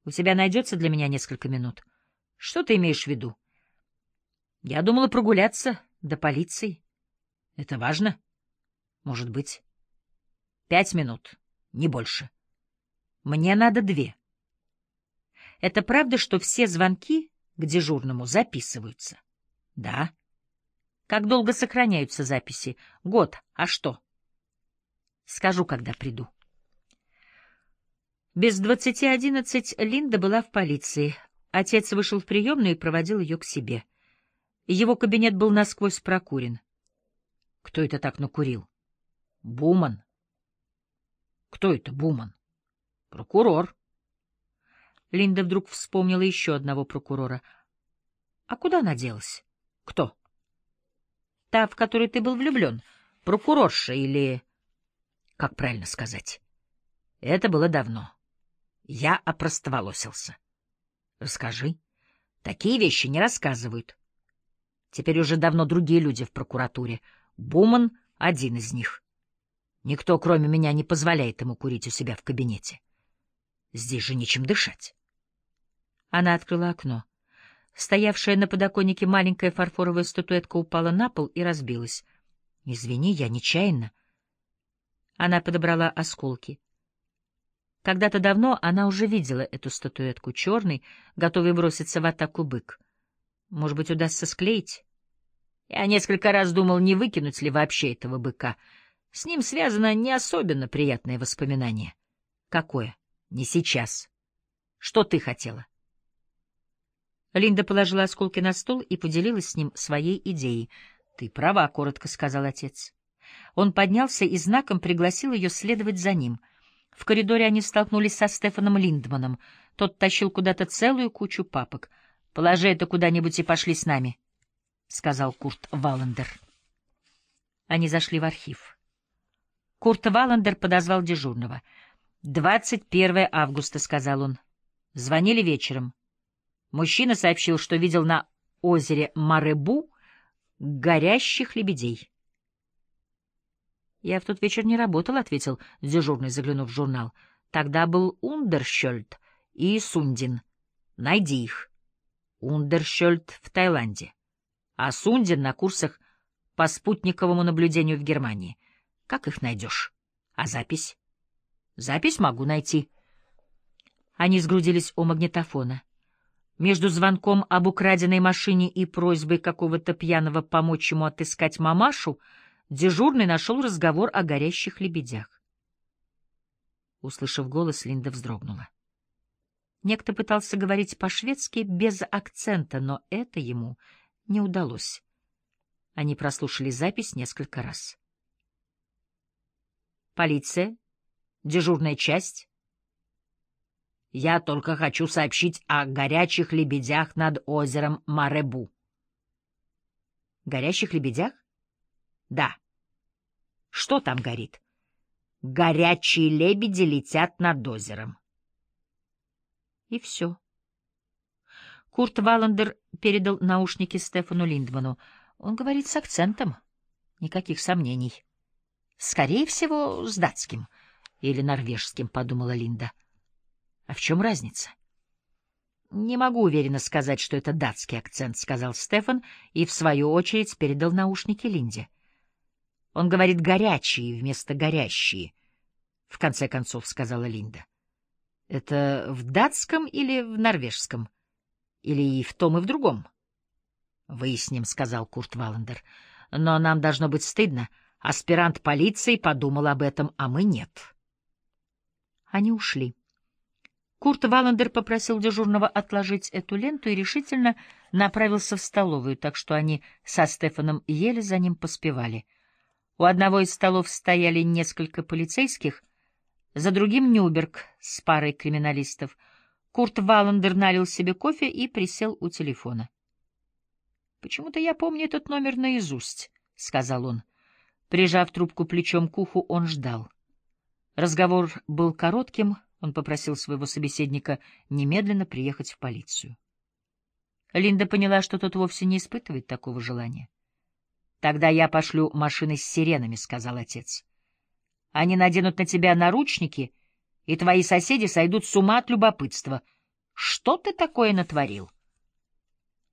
У тебя найдется для меня несколько минут? Что ты имеешь в виду? Я думала прогуляться до полиции. Это важно? Может быть. 5 минут, не больше. Мне надо 2. Это правда, что все звонки к дежурному записываются? Да. Как долго сохраняются записи? Год. А что? Скажу, когда приду. Без 10:11 Линда была в полиции. Отец вышел в приемную и проводил ее к себе. Его кабинет был насквозь прокурен. Кто это так накурил? Буман. Кто это Буман? Прокурор. Линда вдруг вспомнила еще одного прокурора. А куда она делась? Кто? Та, в которой ты был влюблен. Прокурорша или... Как правильно сказать? Это было давно. Я опростоволосился. Расскажи. Такие вещи не рассказывают. Теперь уже давно другие люди в прокуратуре. Буман — один из них. Никто, кроме меня, не позволяет ему курить у себя в кабинете. Здесь же нечем дышать. Она открыла окно. Стоявшая на подоконнике маленькая фарфоровая статуэтка упала на пол и разбилась. — Извини, я нечаянно. Она подобрала осколки. Когда-то давно она уже видела эту статуэтку, черный, готовый броситься в атаку бык. Может быть, удастся склеить? Я несколько раз думал, не выкинуть ли вообще этого быка. С ним связано не особенно приятное воспоминание. Какое? Не сейчас. Что ты хотела? Линда положила осколки на стол и поделилась с ним своей идеей. — Ты права, — коротко сказал отец. Он поднялся и знаком пригласил ее следовать за ним. В коридоре они столкнулись со Стефаном Линдманом. Тот тащил куда-то целую кучу папок. — Положи это куда-нибудь и пошли с нами, — сказал Курт Валлендер. Они зашли в архив. Курт Валлендер подозвал дежурного. — 21 августа, — сказал он. Звонили вечером. Мужчина сообщил, что видел на озере Маребу горящих лебедей. — Я в тот вечер не работал, — ответил дежурный, заглянув в журнал. — Тогда был Ундершёльд и Сундин. Найди их. Ундершёльд в Таиланде, а Сундин на курсах по спутниковому наблюдению в Германии. Как их найдешь? А запись? Запись могу найти. Они сгрудились у магнитофона. Между звонком об украденной машине и просьбой какого-то пьяного помочь ему отыскать мамашу дежурный нашел разговор о горящих лебедях. Услышав голос, Линда вздрогнула. Некто пытался говорить по-шведски без акцента, но это ему не удалось. Они прослушали запись несколько раз. Полиция, дежурная часть. Я только хочу сообщить о горячих лебедях над озером Маребу. Горящих лебедях? Да. Что там горит? Горячие лебеди летят над озером. И все. Курт Валлендер передал наушники Стефану Линдману. Он говорит с акцентом. Никаких сомнений. Скорее всего, с датским или норвежским, подумала Линда. А в чем разница? Не могу уверенно сказать, что это датский акцент, сказал Стефан и, в свою очередь, передал наушники Линде. Он говорит «горячие» вместо «горящие», в конце концов, сказала Линда. Это в датском или в норвежском? Или и в том, и в другом? Выясним, сказал Курт Валлендер. Но нам должно быть стыдно. Аспирант полиции подумал об этом, а мы нет. Они ушли. Курт Валлендер попросил дежурного отложить эту ленту и решительно направился в столовую, так что они со Стефаном еле за ним поспевали. У одного из столов стояли несколько полицейских, за другим Нюберг с парой криминалистов. Курт Валлендер налил себе кофе и присел у телефона. «Почему-то я помню этот номер наизусть», — сказал он. Прижав трубку плечом к уху, он ждал. Разговор был коротким, он попросил своего собеседника немедленно приехать в полицию. Линда поняла, что тот вовсе не испытывает такого желания. «Тогда я пошлю машины с сиренами», — сказал отец. «Они наденут на тебя наручники, и твои соседи сойдут с ума от любопытства. Что ты такое натворил?